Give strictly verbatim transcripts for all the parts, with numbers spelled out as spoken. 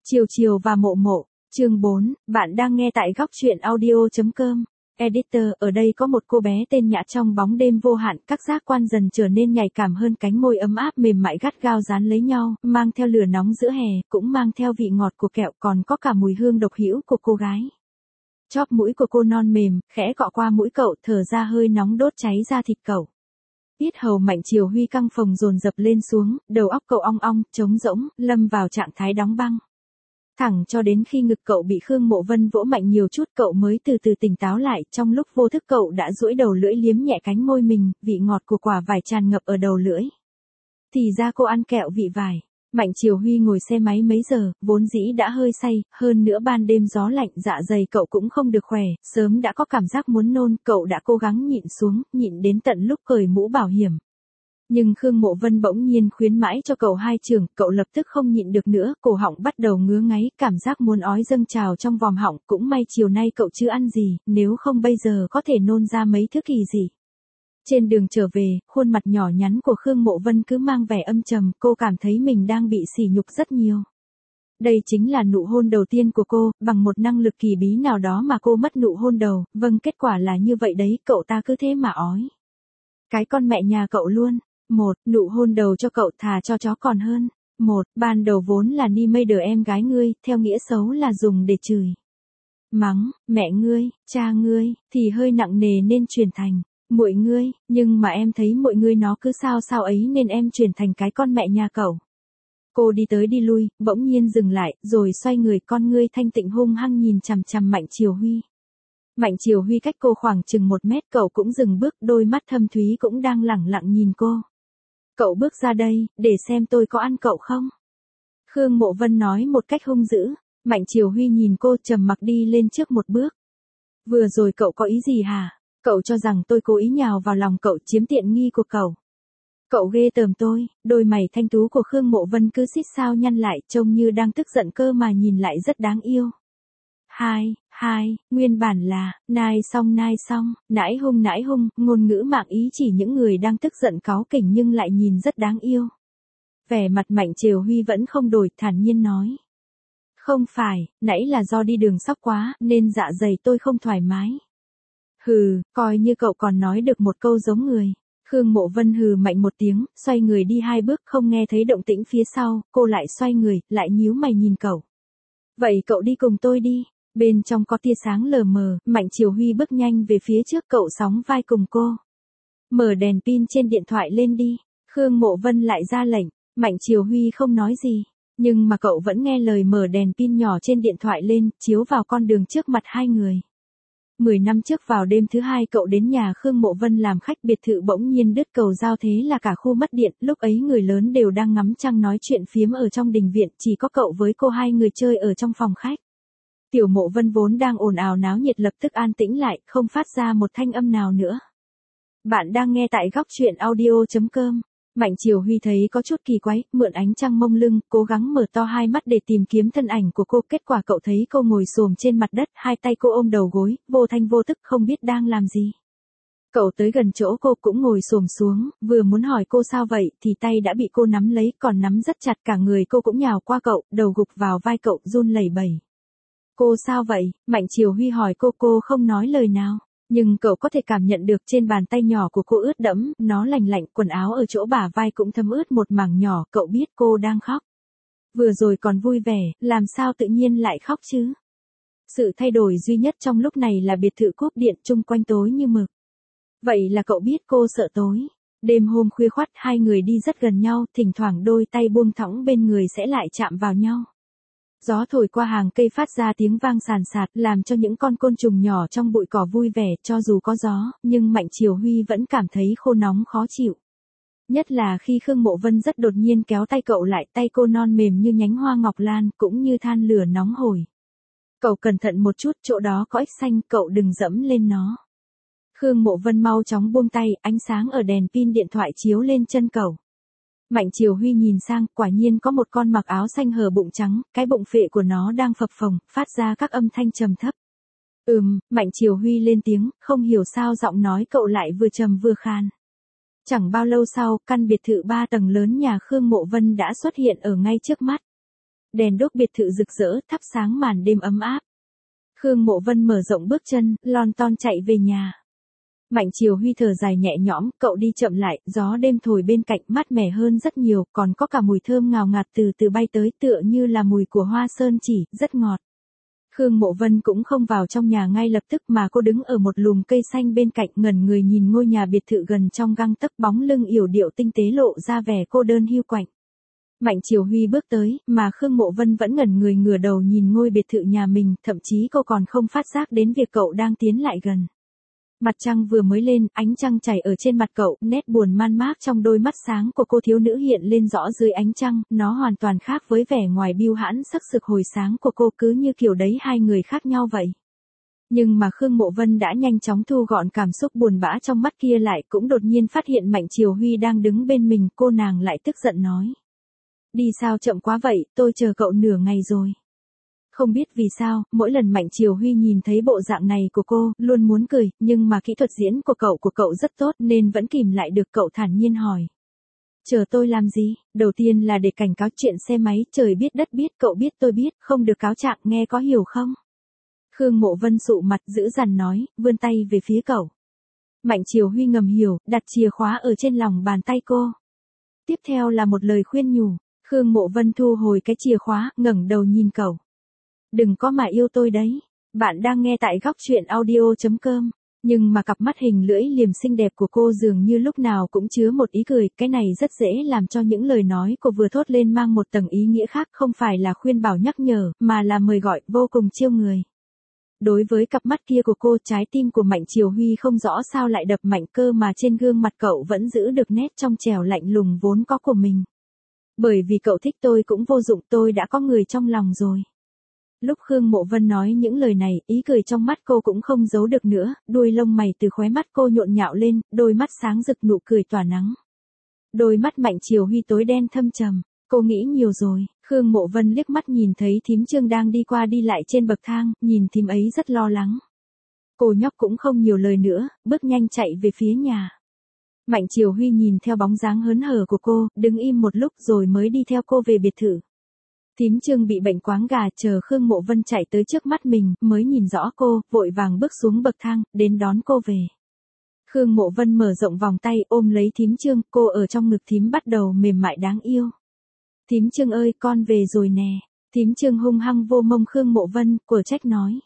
Chiều chiều và mộ mộ, chương bốn, bạn đang nghe tại góc truyện audio.com. Editor, ở đây có một cô bé tên Nhã trong bóng đêm vô hạn, các giác quan dần trở nên nhạy cảm hơn, cánh môi ấm áp mềm mại gắt gao dán lấy nhau, mang theo lửa nóng giữa hè, cũng mang theo vị ngọt của kẹo, còn có cả mùi hương độc hữu của cô gái. Chóp mũi của cô non mềm, khẽ cọ qua mũi cậu, thở ra hơi nóng đốt cháy da thịt cậu. Yết hầu Mạnh Triều Huy căng phồng dồn dập lên xuống, đầu óc cậu ong ong, trống rỗng, lâm vào trạng thái đóng băng. Thẳng cho đến khi ngực cậu bị Khương Mộ Vân vỗ mạnh nhiều chút cậu mới từ từ tỉnh táo lại, trong lúc vô thức cậu đã duỗi đầu lưỡi liếm nhẹ cánh môi mình, vị ngọt của quả vải tràn ngập ở đầu lưỡi. Thì ra cô ăn kẹo vị vải. Mạnh Triều Huy ngồi xe máy mấy giờ, vốn dĩ đã hơi say, hơn nữa ban đêm gió lạnh, dạ dày cậu cũng không được khỏe, sớm đã có cảm giác muốn nôn, cậu đã cố gắng nhịn xuống, nhịn đến tận lúc cởi mũ bảo hiểm. Nhưng Khương Mộ Vân bỗng nhiên khuyến mãi cho cậu hai chưởng, cậu lập tức không nhịn được nữa, cổ họng bắt đầu ngứa ngáy, cảm giác muốn ói dâng trào trong vòm họng, cũng may chiều nay cậu chưa ăn gì, nếu không bây giờ có thể nôn ra mấy thứ kỳ dị. Trên đường trở về, khuôn mặt nhỏ nhắn của Khương Mộ Vân cứ mang vẻ âm trầm, cô cảm thấy mình đang bị sỉ nhục rất nhiều. Đây chính là nụ hôn đầu tiên của cô, bằng một năng lực kỳ bí nào đó mà cô mất nụ hôn đầu, vâng kết quả là như vậy đấy, cậu ta cứ thế mà ói. Cái con mẹ nhà cậu luôn. Một, nụ hôn đầu cho cậu thà cho chó còn hơn. Một, ban đầu vốn là ni mây đờ em gái ngươi, theo nghĩa xấu là dùng để chửi. Mắng, mẹ ngươi, cha ngươi, thì hơi nặng nề nên chuyển thành, muội ngươi, nhưng mà em thấy muội ngươi nó cứ sao sao ấy nên em chuyển thành cái con mẹ nhà cậu. Cô đi tới đi lui, bỗng nhiên dừng lại, rồi xoay người, con ngươi thanh tịnh hung hăng nhìn chằm chằm Mạnh Triều Huy. Mạnh Triều Huy cách cô khoảng chừng một mét, cậu cũng dừng bước, đôi mắt thâm thúy cũng đang lẳng lặng nhìn cô. Cậu bước ra đây, để xem tôi có ăn cậu không? Khương Mộ Vân nói một cách hung dữ. Mạnh Triều Huy nhìn cô trầm mặc đi lên trước một bước. Vừa rồi cậu có ý gì hả? Cậu cho rằng tôi cố ý nhào vào lòng cậu, chiếm tiện nghi của cậu. Cậu ghê tởm tôi, đôi mày thanh tú của Khương Mộ Vân cứ xít sao nhăn lại, trông như đang tức giận cơ mà nhìn lại rất đáng yêu. Hai, hai, nguyên bản là, nai xong nai xong, nãi hung nãi hung, ngôn ngữ mạng ý chỉ những người đang tức giận cáu kỉnh nhưng lại nhìn rất đáng yêu. Vẻ mặt Mạnh Triều Huy vẫn không đổi, thản nhiên nói. Không phải, nãy là do đi đường sóc quá, nên dạ dày tôi không thoải mái. Hừ, coi như cậu còn nói được một câu giống người. Khương Mộ Vân hừ mạnh một tiếng, xoay người đi hai bước, không nghe thấy động tĩnh phía sau, cô lại xoay người, lại nhíu mày nhìn cậu. Vậy cậu đi cùng tôi đi. Bên trong có tia sáng lờ mờ, Mạnh Triều Huy bước nhanh về phía trước, cậu sóng vai cùng cô. Mở đèn pin trên điện thoại lên đi. Khương Mộ Vân lại ra lệnh. Mạnh Triều Huy không nói gì, nhưng mà cậu vẫn nghe lời, mở đèn pin nhỏ trên điện thoại lên, chiếu vào con đường trước mặt hai người. Mười năm trước vào đêm thứ hai cậu đến nhà Khương Mộ Vân làm khách, biệt thự bỗng nhiên đứt cầu giao, thế là cả khu mất điện, lúc ấy người lớn đều đang ngắm trăng nói chuyện phiếm ở trong đình viện, chỉ có cậu với cô hai người chơi ở trong phòng khách. Tiểu Mộ Vân vốn đang ồn ào náo nhiệt lập tức an tĩnh lại, không phát ra một thanh âm nào nữa. Bạn đang nghe tại góc truyện audio.com. Mạnh Triều Huy thấy có chút kỳ quái, mượn ánh trăng mông lưng, cố gắng mở to hai mắt để tìm kiếm thân ảnh của cô, kết quả cậu thấy cô ngồi xổm trên mặt đất, hai tay cô ôm đầu gối, vô thanh vô tức không biết đang làm gì. Cậu tới gần chỗ cô cũng ngồi xổm xuống, vừa muốn hỏi cô sao vậy thì tay đã bị cô nắm lấy, còn nắm rất chặt, cả người cô cũng nhào qua cậu, đầu gục vào vai cậu, run lẩy bẩy. Cô sao vậy? Mạnh Triều Huy hỏi cô, cô không nói lời nào. Nhưng cậu có thể cảm nhận được trên bàn tay nhỏ của cô ướt đẫm, nó lành lạnh, quần áo ở chỗ bả vai cũng thấm ướt một mảng nhỏ, cậu biết cô đang khóc. Vừa rồi còn vui vẻ, làm sao tự nhiên lại khóc chứ? Sự thay đổi duy nhất trong lúc này là biệt thự cúp điện, chung quanh tối như mực. Vậy là cậu biết cô sợ tối. Đêm hôm khuya khoắt hai người đi rất gần nhau, thỉnh thoảng đôi tay buông thõng bên người sẽ lại chạm vào nhau. Gió thổi qua hàng cây phát ra tiếng vang sàn sạt, làm cho những con côn trùng nhỏ trong bụi cỏ vui vẻ, cho dù có gió, nhưng Mạnh Triều Huy vẫn cảm thấy khô nóng khó chịu. Nhất là khi Khương Mộ Vân rất đột nhiên kéo tay cậu lại, tay cô non mềm như nhánh hoa ngọc lan, cũng như than lửa nóng hổi. Cậu cẩn thận một chút, chỗ đó có ếch xanh, cậu đừng dẫm lên nó. Khương Mộ Vân mau chóng buông tay, ánh sáng ở đèn pin điện thoại chiếu lên chân cậu. Mạnh Triều Huy nhìn sang, quả nhiên có một con mặc áo xanh hở bụng trắng, cái bụng phệ của nó đang phập phồng, phát ra các âm thanh trầm thấp. Ừm, Mạnh Triều Huy lên tiếng, không hiểu sao giọng nói cậu lại vừa trầm vừa khan. Chẳng bao lâu sau, căn biệt thự ba tầng lớn nhà Khương Mộ Vân đã xuất hiện ở ngay trước mắt. Đèn đốt biệt thự rực rỡ thắp sáng màn đêm ấm áp. Khương Mộ Vân mở rộng bước chân, lon ton chạy về nhà. Mạnh Triều Huy thở dài nhẹ nhõm, cậu đi chậm lại, gió đêm thổi bên cạnh mát mẻ hơn rất nhiều, còn có cả mùi thơm ngào ngạt từ từ bay tới tựa như là mùi của hoa sơn chỉ, rất ngọt. Khương Mộ Vân cũng không vào trong nhà ngay lập tức mà cô đứng ở một lùm cây xanh bên cạnh ngẩn người nhìn ngôi nhà biệt thự gần trong gang tấc, bóng lưng yểu điệu tinh tế lộ ra vẻ cô đơn hiu quạnh. Mạnh Triều Huy bước tới, mà Khương Mộ Vân vẫn ngẩn người ngửa đầu nhìn ngôi biệt thự nhà mình, thậm chí cô còn không phát giác đến việc cậu đang tiến lại gần. Mặt trăng vừa mới lên, ánh trăng chảy ở trên mặt cậu, nét buồn man mác trong đôi mắt sáng của cô thiếu nữ hiện lên rõ dưới ánh trăng, nó hoàn toàn khác với vẻ ngoài biêu hãn sắc sực hồi sáng của cô, cứ như kiểu đấy hai người khác nhau vậy. Nhưng mà Khương Mộ Vân đã nhanh chóng thu gọn cảm xúc buồn bã trong mắt kia lại, cũng đột nhiên phát hiện Mạnh Triều Huy đang đứng bên mình, cô nàng lại tức giận nói. Đi sao chậm quá vậy, tôi chờ cậu nửa ngày rồi. Không biết vì sao, mỗi lần Mạnh Triều Huy nhìn thấy bộ dạng này của cô, luôn muốn cười, nhưng mà kỹ thuật diễn của cậu của cậu rất tốt nên vẫn kìm lại được, cậu thản nhiên hỏi. Chờ tôi làm gì? Đầu tiên là để cảnh cáo chuyện xe máy, trời biết đất biết, cậu biết tôi biết, không được cáo trạng, nghe có hiểu không? Khương Mộ Vân sụ mặt dữ dằn nói, vươn tay về phía cậu. Mạnh Triều Huy ngầm hiểu, đặt chìa khóa ở trên lòng bàn tay cô. Tiếp theo là một lời khuyên nhủ, Khương Mộ Vân thu hồi cái chìa khóa, ngẩng đầu nhìn cậu. Đừng có mà yêu tôi đấy. Bạn đang nghe tại góc truyện audio chấm com. Nhưng mà cặp mắt hình lưỡi liềm xinh đẹp của cô dường như lúc nào cũng chứa một ý cười, cái này rất dễ làm cho những lời nói cô vừa thốt lên mang một tầng ý nghĩa khác, không phải là khuyên bảo nhắc nhở, mà là mời gọi, vô cùng chiêu người. Đối với cặp mắt kia của cô, trái tim của Mạnh Triều Huy không rõ sao lại đập mạnh, cơ mà trên gương mặt cậu vẫn giữ được nét trong trẻo lạnh lùng vốn có của mình. Bởi vì cậu thích tôi cũng vô dụng, tôi đã có người trong lòng rồi. Lúc Khương Mộ Vân nói những lời này, ý cười trong mắt cô cũng không giấu được nữa, đuôi lông mày từ khóe mắt cô nhộn nhạo lên, đôi mắt sáng rực nụ cười tỏa nắng. Đôi mắt Mạnh Triều Huy tối đen thâm trầm, cô nghĩ nhiều rồi. Khương Mộ Vân liếc mắt nhìn thấy thím Trương đang đi qua đi lại trên bậc thang, nhìn thím ấy rất lo lắng. Cô nhóc cũng không nhiều lời nữa, bước nhanh chạy về phía nhà. Mạnh Triều Huy nhìn theo bóng dáng hớn hở của cô, đứng im một lúc rồi mới đi theo cô về biệt thự. Thím Trương bị bệnh quáng gà, chờ Khương Mộ Vân chạy tới trước mắt mình, mới nhìn rõ cô, vội vàng bước xuống bậc thang, đến đón cô về. Khương Mộ Vân mở rộng vòng tay, ôm lấy thím Trương, cô ở trong ngực thím bắt đầu mềm mại đáng yêu. Thím Trương ơi, con về rồi nè. Thím Trương hung hăng vô mông Khương Mộ Vân, của trách nói.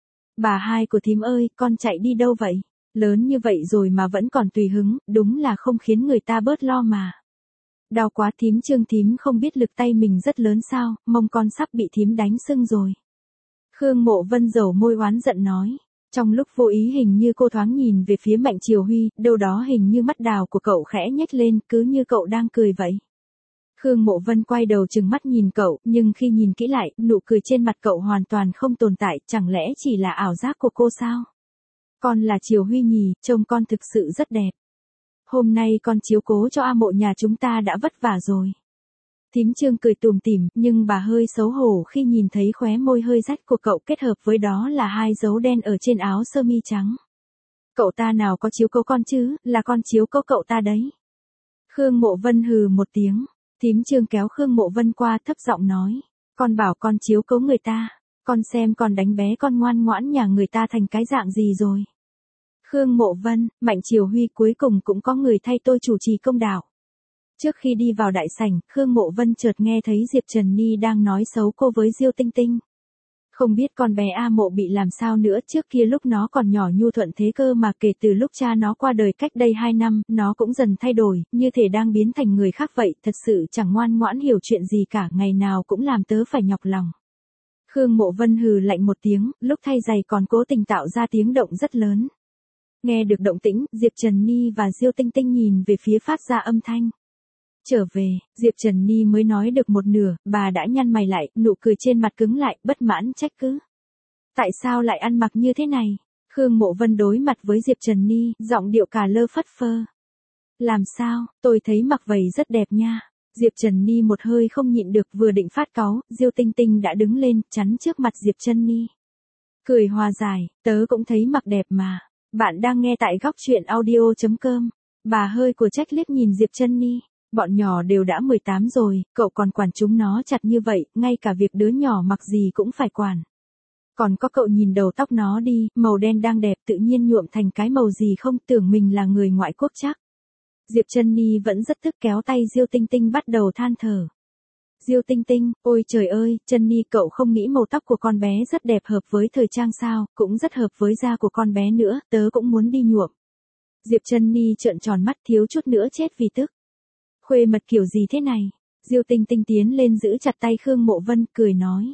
Bà hai của thím ơi, con chạy đi đâu vậy? Lớn như vậy rồi mà vẫn còn tùy hứng, đúng là không khiến người ta bớt lo mà. Đau quá thím Trương, thím không biết lực tay mình rất lớn sao, mông con sắp bị thím đánh sưng rồi. Khương Mộ Vân dầu môi oán giận nói. Trong lúc vô ý hình như cô thoáng nhìn về phía Mạnh Triều Huy, đâu đó hình như mắt đào của cậu khẽ nhếch lên, cứ như cậu đang cười vậy. Khương Mộ Vân quay đầu trừng mắt nhìn cậu, nhưng khi nhìn kỹ lại, nụ cười trên mặt cậu hoàn toàn không tồn tại, chẳng lẽ chỉ là ảo giác của cô sao? Con là Triều Huy nhỉ, trông con thực sự rất đẹp. Hôm nay con chiếu cố cho A Mộ nhà chúng ta đã vất vả rồi. Thím Trương cười tủm tỉm, nhưng bà hơi xấu hổ khi nhìn thấy khóe môi hơi rách của cậu kết hợp với đó là hai dấu đen ở trên áo sơ mi trắng. Cậu ta nào có chiếu cố con chứ, là con chiếu cố cậu ta đấy. Khương Mộ Vân hừ một tiếng, thím Trương kéo Khương Mộ Vân qua thấp giọng nói. Con bảo con chiếu cố người ta, con xem con đánh bé con ngoan ngoãn nhà người ta thành cái dạng gì rồi. Khương Mộ Vân, Mạnh Triều Huy cuối cùng cũng có người thay tôi chủ trì công đạo. Trước khi đi vào đại sảnh, Khương Mộ Vân chợt nghe thấy Diệp Trần Ni đang nói xấu cô với Diêu Tinh Tinh. Không biết con bé A Mộ bị làm sao nữa, trước kia lúc nó còn nhỏ nhu thuận thế cơ mà kể từ lúc cha nó qua đời cách đây hai năm, nó cũng dần thay đổi, như thể đang biến thành người khác vậy, thật sự chẳng ngoan ngoãn hiểu chuyện gì cả, ngày nào cũng làm tớ phải nhọc lòng. Khương Mộ Vân hừ lạnh một tiếng, lúc thay giày còn cố tình tạo ra tiếng động rất lớn. Nghe được động tĩnh, Diệp Trần Ni và Diêu Tinh Tinh nhìn về phía phát ra âm thanh. Trở về, Diệp Trần Ni mới nói được một nửa, bà đã nhăn mày lại, nụ cười trên mặt cứng lại, bất mãn trách cứ. Tại sao lại ăn mặc như thế này? Khương Mộ Vân đối mặt với Diệp Trần Ni, giọng điệu cả lơ phất phơ. Làm sao, tôi thấy mặc vậy rất đẹp nha. Diệp Trần Ni một hơi không nhịn được, vừa định phát cáu, Diêu Tinh Tinh đã đứng lên, chắn trước mặt Diệp Trần Ni. Cười hòa giải, tớ cũng thấy mặc đẹp mà. Bạn đang nghe tại góc truyện audio chấm com. Bà hơi của trách liếc nhìn Diệp Trần Ni. Bọn nhỏ đều đã mười tám rồi, cậu còn quản chúng nó chặt như vậy, ngay cả việc đứa nhỏ mặc gì cũng phải quản. Còn có cậu nhìn đầu tóc nó đi, màu đen đang đẹp tự nhiên nhuộm thành cái màu gì không, tưởng mình là người ngoại quốc chắc. Diệp Trân Ni vẫn rất tức kéo tay Diêu Tinh Tinh bắt đầu than thở. Diêu Tinh Tinh, ôi trời ơi, Trân Ni cậu không nghĩ màu tóc của con bé rất đẹp hợp với thời trang sao, cũng rất hợp với da của con bé nữa, tớ cũng muốn đi nhuộm. Diệp Trân Ni trợn tròn mắt thiếu chút nữa chết vì tức. Khuê mật kiểu gì thế này? Diêu Tinh Tinh tiến lên giữ chặt tay Khương Mộ Vân, cười nói.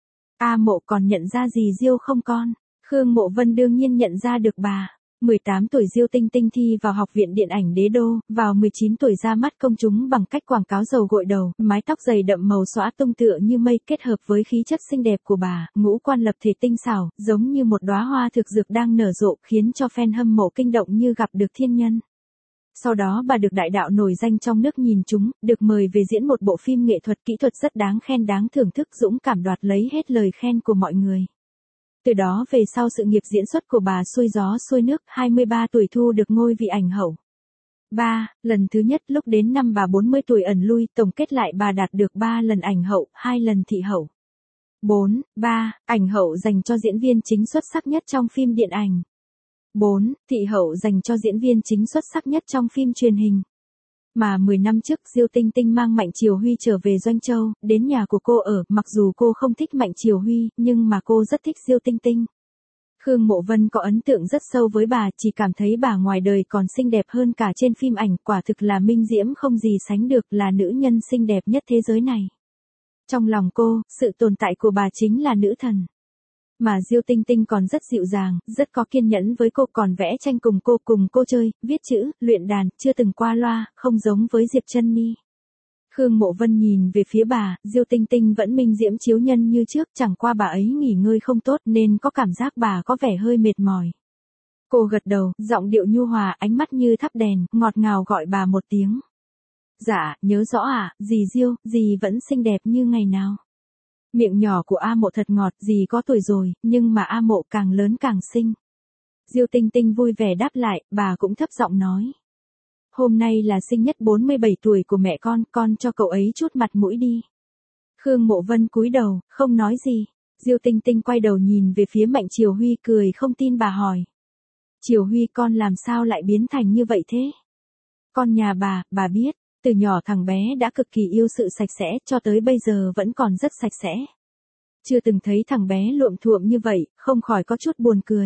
A Mộ còn nhận ra gì Diêu không con? Khương Mộ Vân đương nhiên nhận ra được bà. mười tám tuổi Diêu Tinh Tinh thi vào học viện điện ảnh Đế Đô, vào mười chín tuổi ra mắt công chúng bằng cách quảng cáo dầu gội đầu, mái tóc dày đậm màu xõa tung tựa như mây kết hợp với khí chất xinh đẹp của bà, ngũ quan lập thể tinh xảo, giống như một đóa hoa thực dược đang nở rộ, khiến cho fan hâm mộ kinh động như gặp được thiên nhân. Sau đó bà được đại đạo nổi danh trong nước nhìn chúng, được mời về diễn một bộ phim nghệ thuật kỹ thuật rất đáng khen đáng thưởng thức, dũng cảm đoạt lấy hết lời khen của mọi người. Từ đó về sau sự nghiệp diễn xuất của bà xuôi gió xuôi nước, hai mươi ba tuổi thu được ngôi vị ảnh hậu. ba. Lần thứ nhất lúc đến năm bà bốn mươi tuổi ẩn lui, tổng kết lại bà đạt được ba lần ảnh hậu, hai lần thị hậu. bốn. ba. Ảnh hậu dành cho diễn viên chính xuất sắc nhất trong phim điện ảnh. bốn. Thị hậu dành cho diễn viên chính xuất sắc nhất trong phim truyền hình. Mà mười năm trước Diêu Tinh Tinh mang Mạnh Triều Huy trở về Doanh Châu, đến nhà của cô ở, mặc dù cô không thích Mạnh Triều Huy, nhưng mà cô rất thích Diêu Tinh Tinh. Khương Mộ Vân có ấn tượng rất sâu với bà, chỉ cảm thấy bà ngoài đời còn xinh đẹp hơn cả trên phim ảnh, quả thực là minh diễm không gì sánh được, là nữ nhân xinh đẹp nhất thế giới này. Trong lòng cô, sự tồn tại của bà chính là nữ thần. Mà Diêu Tinh Tinh còn rất dịu dàng, rất có kiên nhẫn với cô, còn vẽ tranh cùng cô, cùng cô chơi, viết chữ, luyện đàn, chưa từng qua loa, không giống với Diệp Trân Ni. Khương Mộ Vân nhìn về phía bà, Diêu Tinh Tinh vẫn minh diễm chiếu nhân như trước, chẳng qua bà ấy nghỉ ngơi không tốt nên có cảm giác bà có vẻ hơi mệt mỏi. Cô gật đầu, giọng điệu nhu hòa, ánh mắt như thắp đèn, ngọt ngào gọi bà một tiếng. Dạ, nhớ rõ à, dì Diêu, dì vẫn xinh đẹp như ngày nào. Miệng nhỏ của A Mộ thật ngọt, dì có tuổi rồi, nhưng mà A Mộ càng lớn càng xinh. Diêu Tinh Tinh vui vẻ đáp lại, bà cũng thấp giọng nói. Hôm nay là sinh nhật bốn mươi bảy tuổi của mẹ con, con cho cậu ấy chút mặt mũi đi. Khương Mộ Vân cúi đầu, không nói gì. Diêu Tinh Tinh quay đầu nhìn về phía Mạnh Triều Huy, cười không tin bà hỏi. Triều Huy con làm sao lại biến thành như vậy thế? Con nhà bà, bà biết. Từ nhỏ thằng bé đã cực kỳ yêu sự sạch sẽ, cho tới bây giờ vẫn còn rất sạch sẽ. Chưa từng thấy thằng bé luộm thuộm như vậy, không khỏi có chút buồn cười.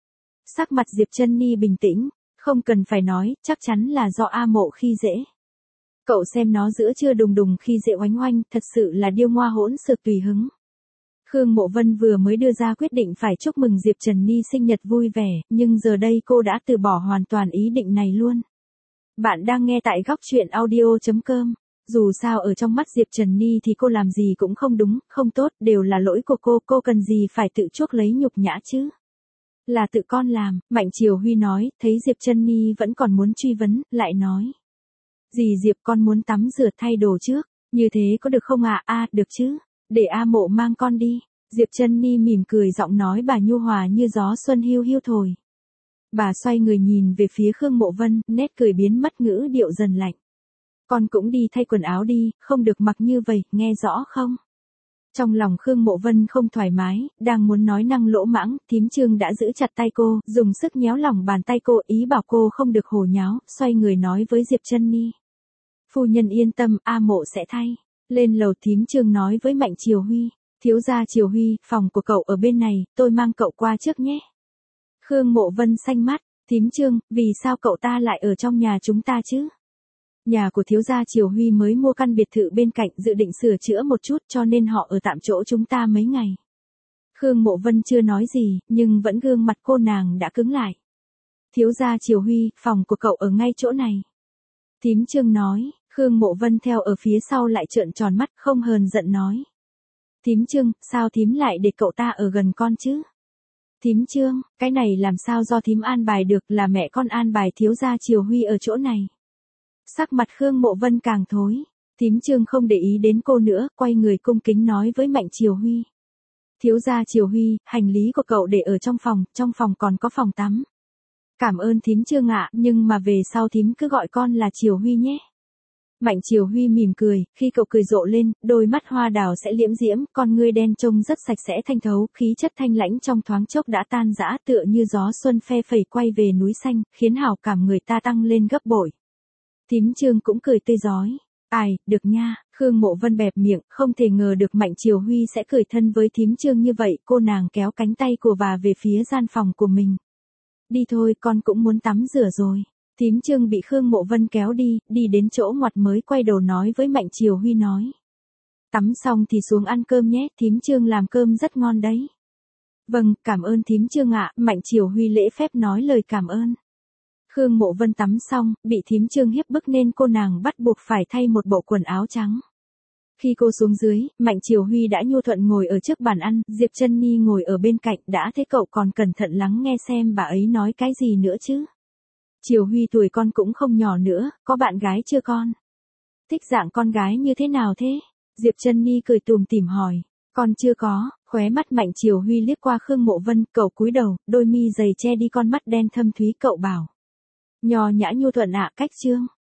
Sắc mặt Diệp Trân Ni bình tĩnh, không cần phải nói, chắc chắn là do A Mộ khi dễ. Cậu xem nó giữa trưa đùng đùng khi dễ oánh oanh, thật sự là điêu ngoa hỗn xược tùy hứng. Khương Mộ Vân vừa mới đưa ra quyết định phải chúc mừng Diệp Trân Ni sinh nhật vui vẻ, nhưng giờ đây cô đã từ bỏ hoàn toàn ý định này luôn. Bạn đang nghe tại góc truyện audio chấm com. Dù sao ở trong mắt Diệp Trân Ni thì cô làm gì cũng không đúng, không tốt, đều là lỗi của cô, cô cần gì phải tự chuốc lấy nhục nhã chứ. Là tự con làm, Mạnh Triều Huy nói, thấy Diệp Trân Ni vẫn còn muốn truy vấn, lại nói. Dì Diệp con muốn tắm rửa thay đồ trước, như thế có được không ạ? À? À, được chứ, để A Mộ mang con đi. Diệp Trân Ni mỉm cười giọng nói bà nhu hòa như gió xuân hiu hiu thổi. Bà xoay người nhìn về phía Khương Mộ Vân, nét cười biến mất ngữ điệu dần lạnh. Con cũng đi thay quần áo đi, không được mặc như vậy, nghe rõ không? Trong lòng Khương Mộ Vân không thoải mái, đang muốn nói năng lỗ mãng, thím Trương đã giữ chặt tay cô, dùng sức nhéo lòng bàn tay cô, ý bảo cô không được hồ nháo, xoay người nói với Diệp Trân Ni. Phu nhân yên tâm, A Mộ sẽ thay. Lên lầu thím Trương nói với Mạnh Triều Huy. Thiếu gia Triều Huy, phòng của cậu ở bên này, tôi mang cậu qua trước nhé. Khương Mộ Vân xanh mắt, thím Trương, vì sao cậu ta lại ở trong nhà chúng ta chứ? Nhà của thiếu gia Triều Huy mới mua căn biệt thự bên cạnh, dự định sửa chữa một chút cho nên họ ở tạm chỗ chúng ta mấy ngày. Khương Mộ Vân chưa nói gì, nhưng vẫn gương mặt cô nàng đã cứng lại. Thiếu gia Triều Huy, phòng của cậu ở ngay chỗ này. Thím Trương nói, Khương Mộ Vân theo ở phía sau lại trợn tròn mắt, không hờn giận nói. Thím Trương, sao thím lại để cậu ta ở gần con chứ? Thím Trương, cái này làm sao do thím an bài được, là mẹ con an bài thiếu gia Triều Huy ở chỗ này. Sắc mặt Khương Mộ Vân càng thối, thím Trương không để ý đến cô nữa, quay người cung kính nói với Mạnh Triều Huy. Thiếu gia Triều Huy, hành lý của cậu để ở trong phòng, trong phòng còn có phòng tắm. Cảm ơn thím Trương ạ, nhưng mà về sau thím cứ gọi con là Triều Huy nhé. Mạnh Triều Huy mỉm cười, khi cậu cười rộ lên, đôi mắt hoa đào sẽ liễm diễm, con ngươi đen trông rất sạch sẽ thanh thấu, khí chất thanh lãnh trong thoáng chốc đã tan rã tựa như gió xuân phe phẩy quay về núi xanh, khiến hào cảm người ta tăng lên gấp bội. Thím Trương cũng cười tươi rói. Ai, được nha, Khương Mộ Vân bẹp miệng, không thể ngờ được Mạnh Triều Huy sẽ cười thân với thím Trương như vậy, cô nàng kéo cánh tay của bà về phía gian phòng của mình. Đi thôi, con cũng muốn tắm rửa rồi. Thím Trương bị Khương Mộ Vân kéo đi, đi đến chỗ ngoặt mới quay đầu nói với Mạnh Triều Huy nói. Tắm xong thì xuống ăn cơm nhé, thím Trương làm cơm rất ngon đấy. Vâng, cảm ơn thím Trương ạ, Mạnh Triều Huy lễ phép nói lời cảm ơn. Khương Mộ Vân tắm xong, bị thím Trương hiếp bức nên cô nàng bắt buộc phải thay một bộ quần áo trắng. Khi cô xuống dưới, Mạnh Triều Huy đã nhu thuận ngồi ở trước bàn ăn, Diệp Chân Nhi ngồi ở bên cạnh, đã thế cậu còn cẩn thận lắng nghe xem bà ấy nói cái gì nữa chứ. Triều Huy tuổi con cũng không nhỏ nữa, có bạn gái chưa con? Thích dạng con gái như thế nào thế? Diệp Chân Nhi cười tủm tỉm hỏi. Con chưa có, khóe mắt Mạnh Triều Huy liếc qua Khương Mộ Vân, cậu cúi đầu, đôi mi dày che đi con mắt đen thâm thúy, cậu bảo. Nho nhã nhu thuận ạ, cách Trương.